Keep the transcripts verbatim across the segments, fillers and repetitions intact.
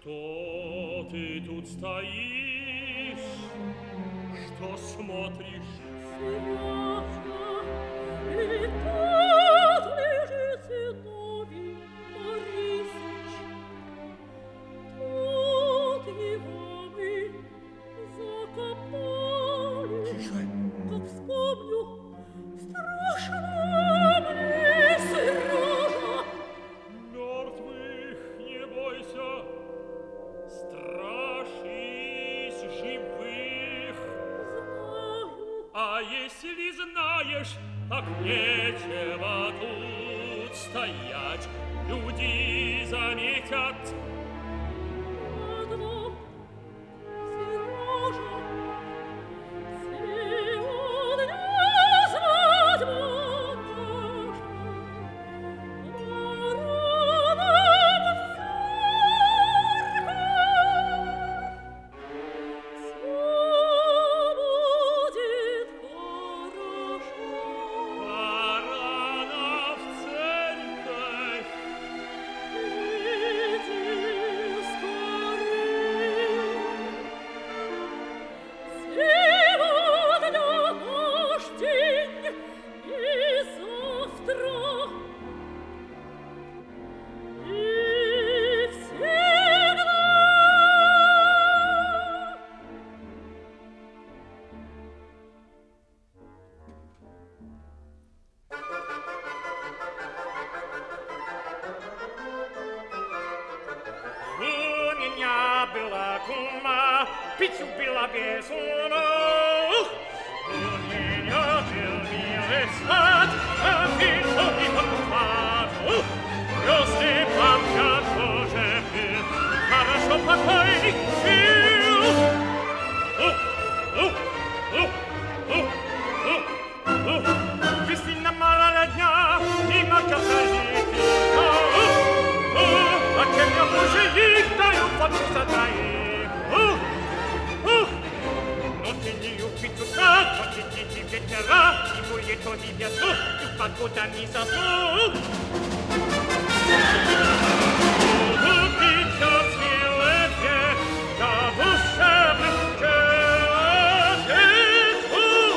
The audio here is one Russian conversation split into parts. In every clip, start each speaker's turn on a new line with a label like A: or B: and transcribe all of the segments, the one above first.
A: Что ты тут стоишь? Что смотришь?
B: Сережа, и тут лежит Зиновий Борисыч. Тут его мы закопали.
A: Тише.
B: Как вспомню, страшно мне, Сережа.
A: Мертвых не бойся, страшись живых.
B: Знаю.
A: А если знаешь, так нечего тут стоять. Люди заметят.
B: Ладно, Сережа, сегодня свадьба наша. Рано в церковь. Всё будет хорошо.
A: Пора в церковь.
B: Иди скорей. Сегодня наш день, и завтра, и всегда.
A: У меня была кума, пить убила без ума. У меня был милый сад, а пишу и покупаю. Просто папка тоже был, хорошо покойник жил. Ух, ух, ух, ух, ух, ух. Весна мало дня, и мака праздники. А чем я хуже их даю почувствовать троих? Ух, ух! Но ты не убить утра, но ты не вечера, и будет то не весну, и покуда не засну. Убить от силы, я душевный человек. Ух,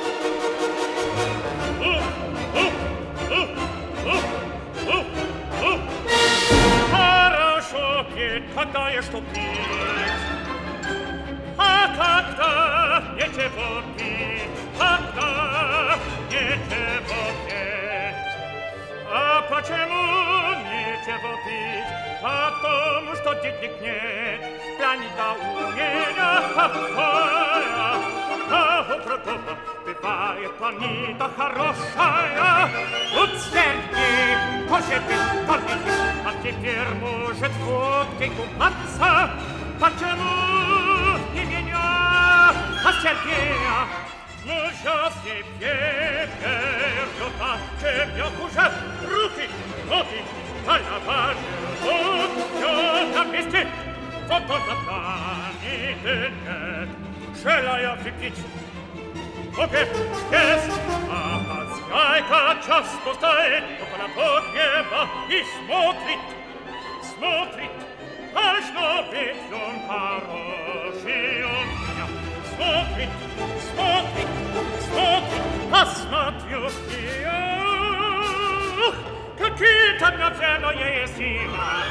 A: ух, ух, ух, ух, ух, ух. Хорошо петь, когда есть что пить, а когда нечего пить, когда нечего петь. А почему нечего пить? Потому что денег нет, пьяница у меня какая. А у другого бывает планета хорошая. Вот Сергей тоже был планета, а теперь может водкой купаться. Почему не меня, а Сергея? Ну, сейчас тебе пердота, чем я хуже. Руки, ноги, голова, живот, всё на месте. Вот он настанет нет, желая выпить. Опять есть, а хозяйка часто стоит около погреба и смотрит, смотрит. Должно быть он хороший у меня. Смотрит, смотрит, смотрит, посмотрю и ах, какие-то наверное сила.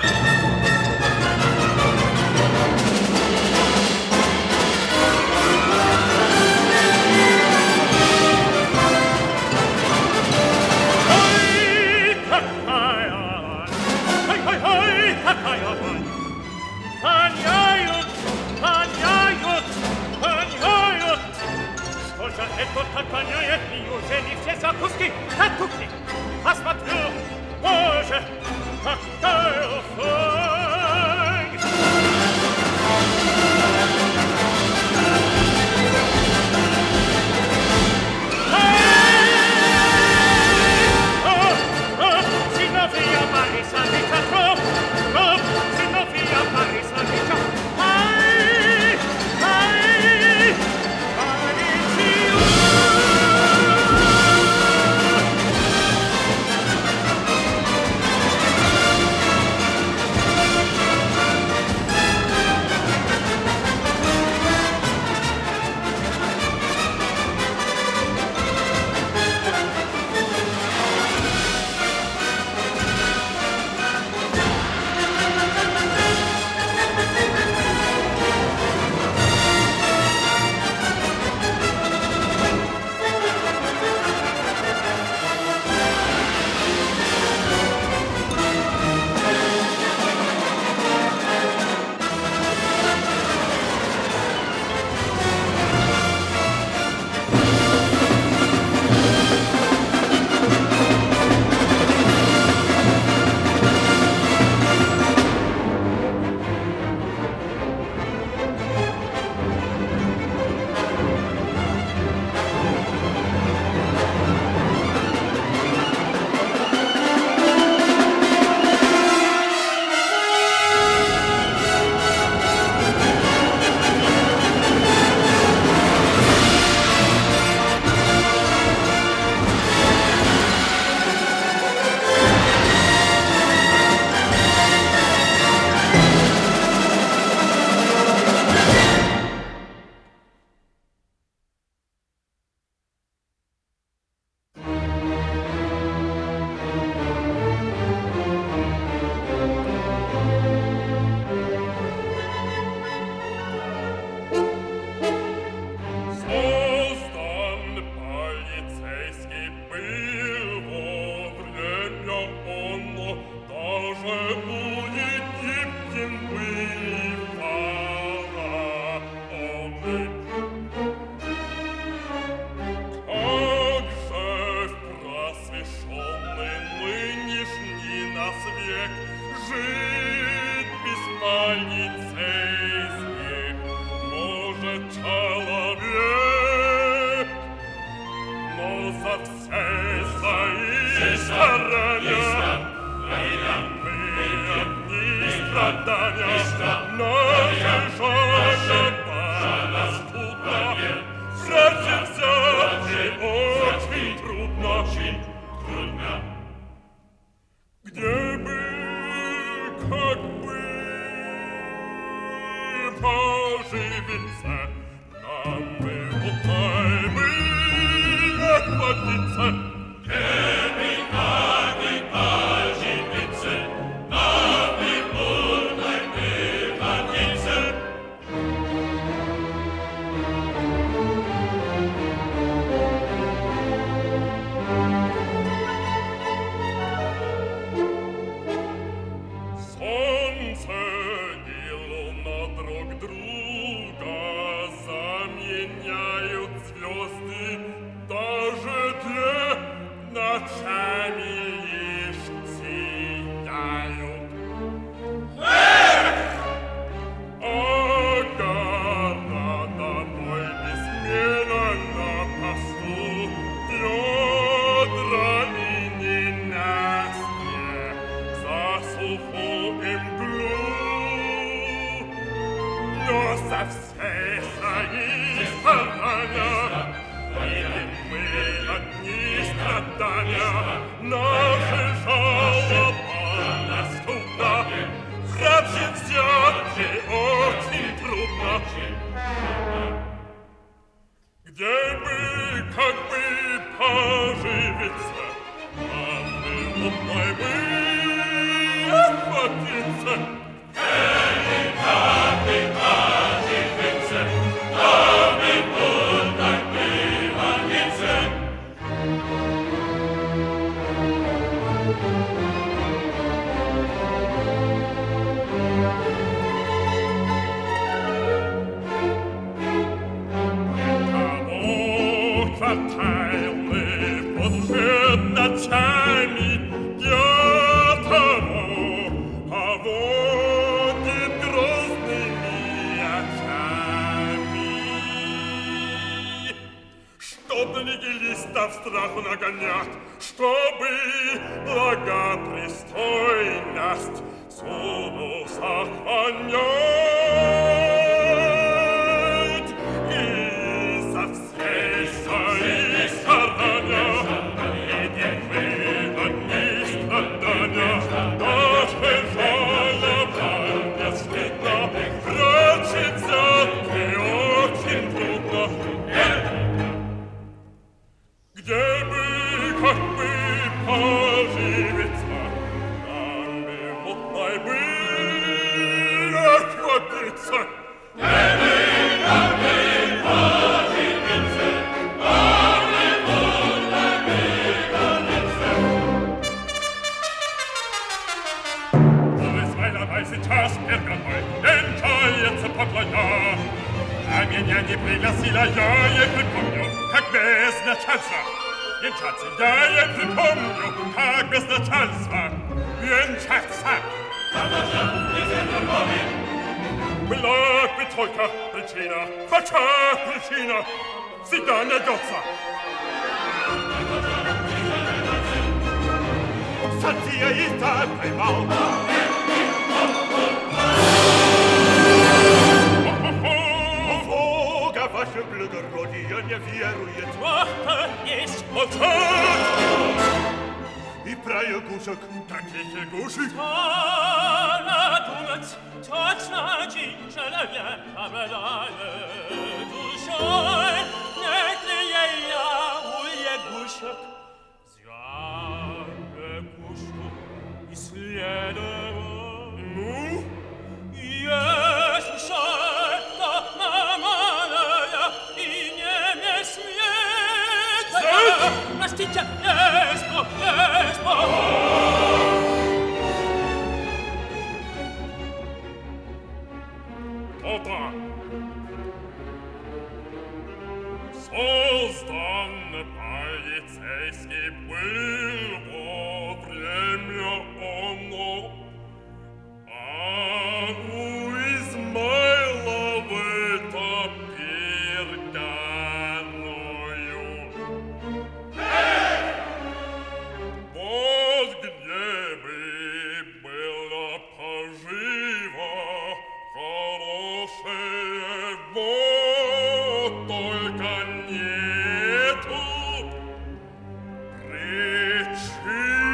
A: Ой, какая вань! Ой, ой, ой, какая вань! Воняют, воняют, воняют! Что же это так воняет? Неужели все закуски затухли? Посмотрю, боже, какая вонь!
C: Причина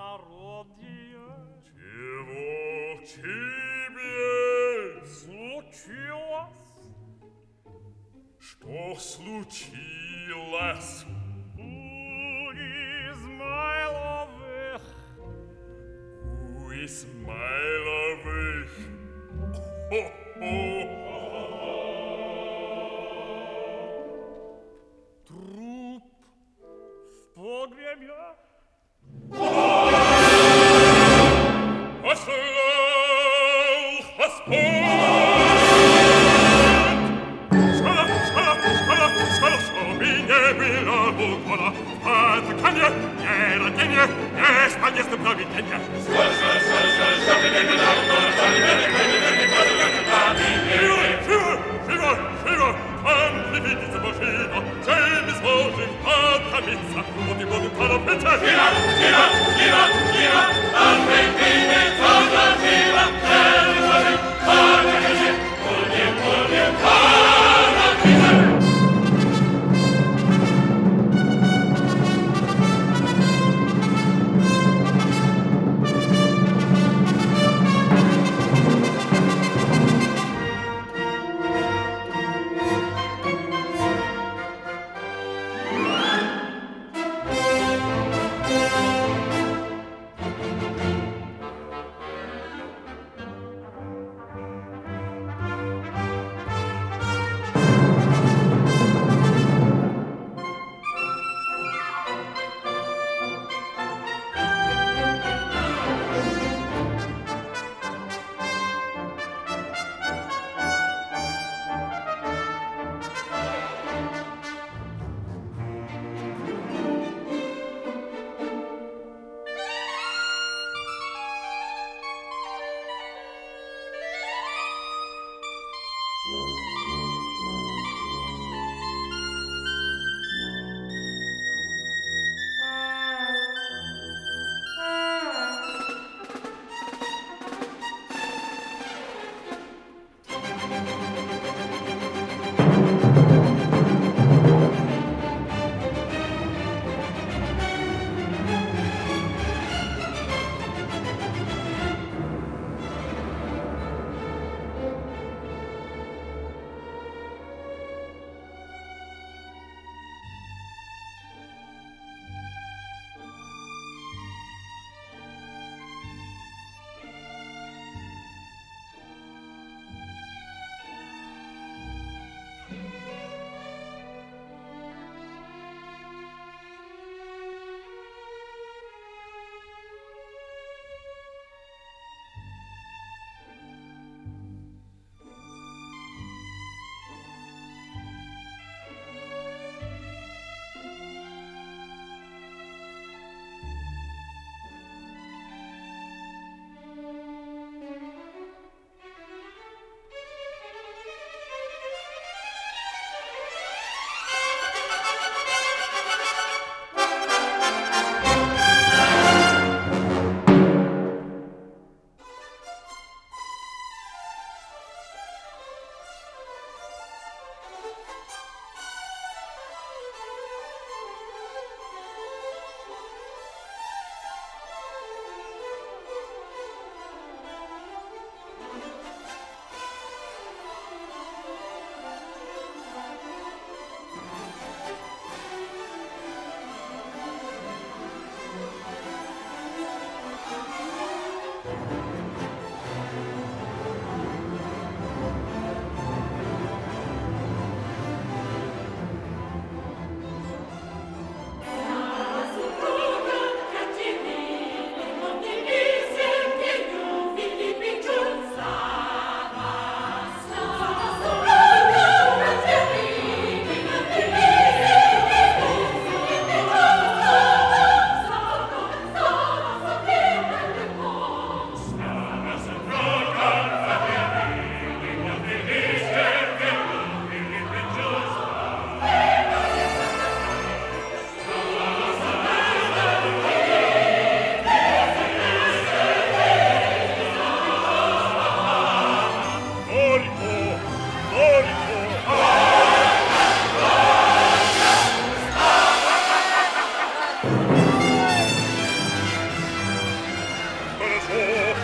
A: пародия.
C: Чего в тебе
A: Случилось?
C: Что случилось?
A: У Измайловых.
C: У Исмайловых. Хо-хо.
A: Труп в погребе.
C: Послал Господь! Скоро, скоро, скоро, скоро, чтобы не было буквально. Это конец, не рождение, не спонесное провидение. Скоро, скоро, скоро, скоро, чтобы не было буквально. Живо, живо, живо, живо, там привидится машина. Чем мы сможем оттомиться? Вот и будем торопиться. Живо, живо, живо, живо, там привидится машина. Чем мы сможем оттомиться? Будем, будем торопиться.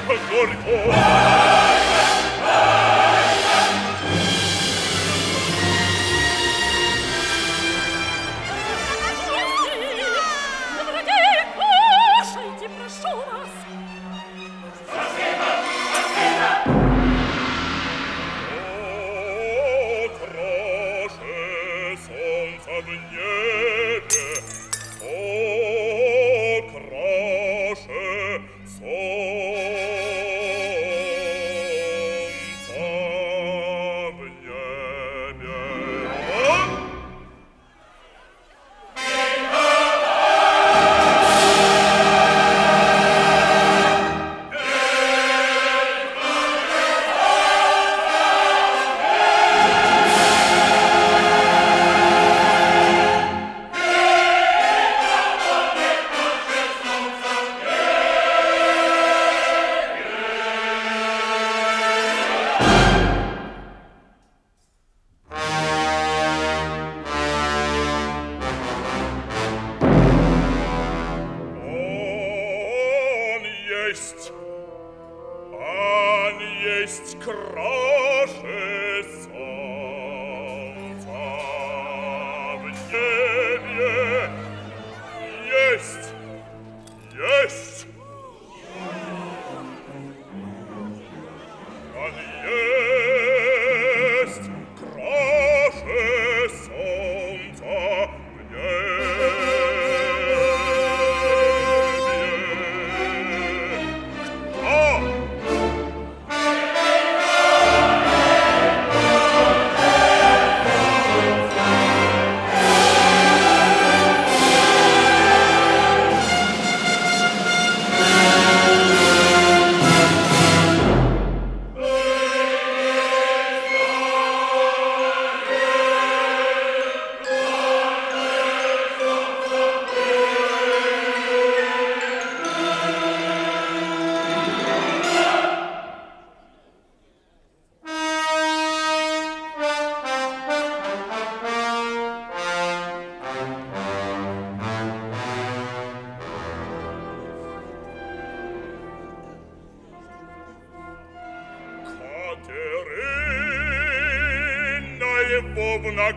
C: на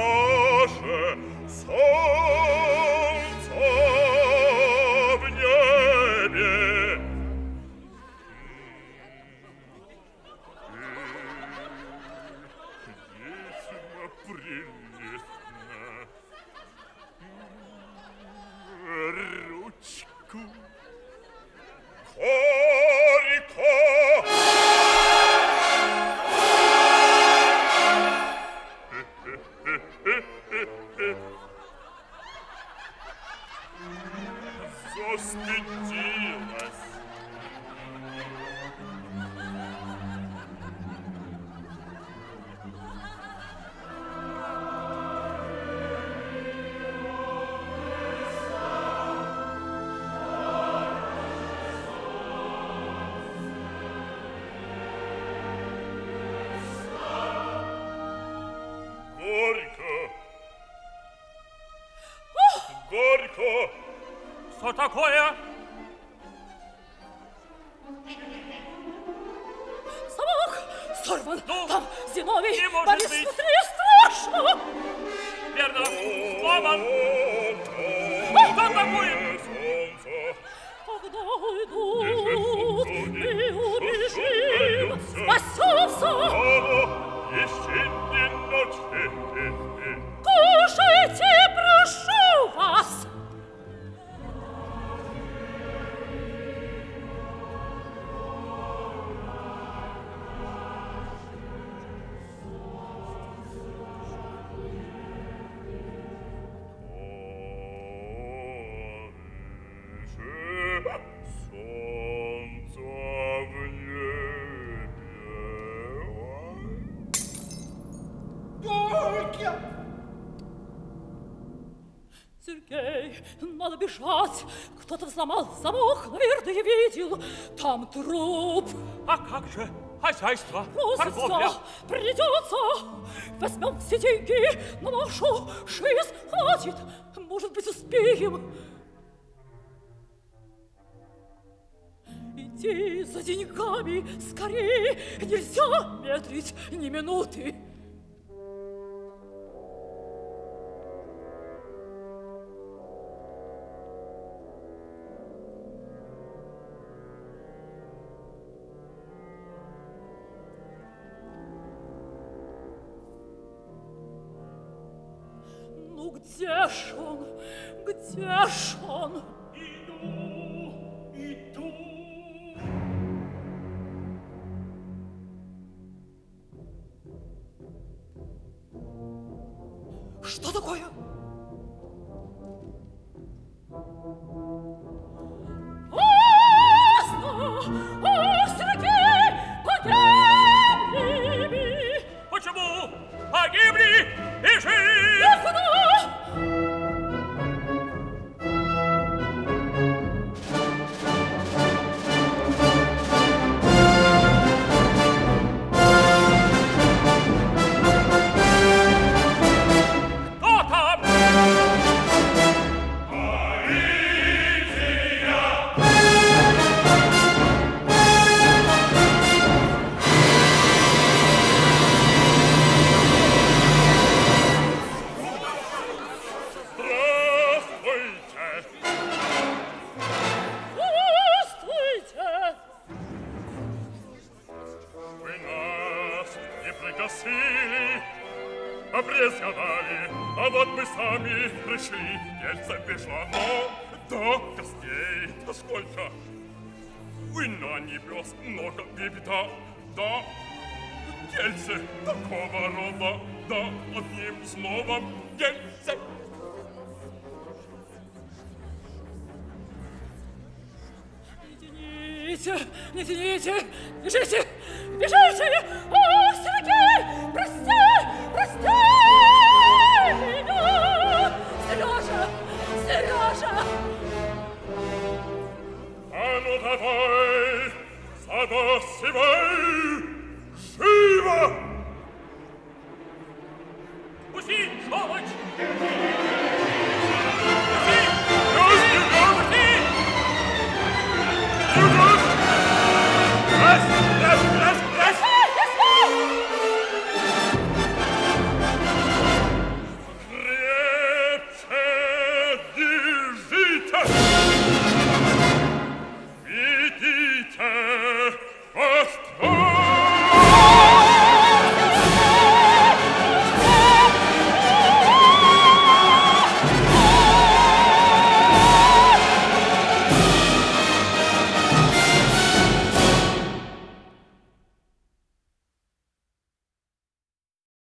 C: краше солнца в небе. Весьма прелестно. Ручку. Горько. Застыдилась. Горько. Горько.
A: Что такое?
B: Замок сорван.
A: Ну,
B: там Зиновий.
A: не может
B: Борис,
A: быть.
B: смотри, страшно.
A: Верно, сломан. Что такое?
B: Когда уйдут и убежим, спасется.
C: Еще не ночи.
B: Кушайте, прошу вас. Сергей, надо бежать. Кто-то взломал замок, наверное, я видел. Там труп.
A: А как же хозяйство, торговля?
B: Розыска придется. Возьмем все деньги на нашу жизнь. Хватит. Может быть, успеем. идти за деньгами скорее. Нельзя медлить ни минуты. Ну где ж он? Где ж он?
A: Иду, иду.
B: Что такое? Опасно! О, Сергей! Погибли!
A: Почему? Погибли? Бежи!
B: Куда?
A: Кто там?
C: Здравствуйте!
B: Здравствуйте!
C: Вы нас не пригласили, обрезали, а вот мы сами пришли. Дельце пришло, но да, гостей-то сколько? Вина не пес, много бибита, да. Дельце такого рода, да, одним словом, дельце.
B: Не тяните, не тяните! Бежите! Бежите! О, Сергей! Прости! Прости меня! Сережа! Сережа!
C: А ну давай, задосивай!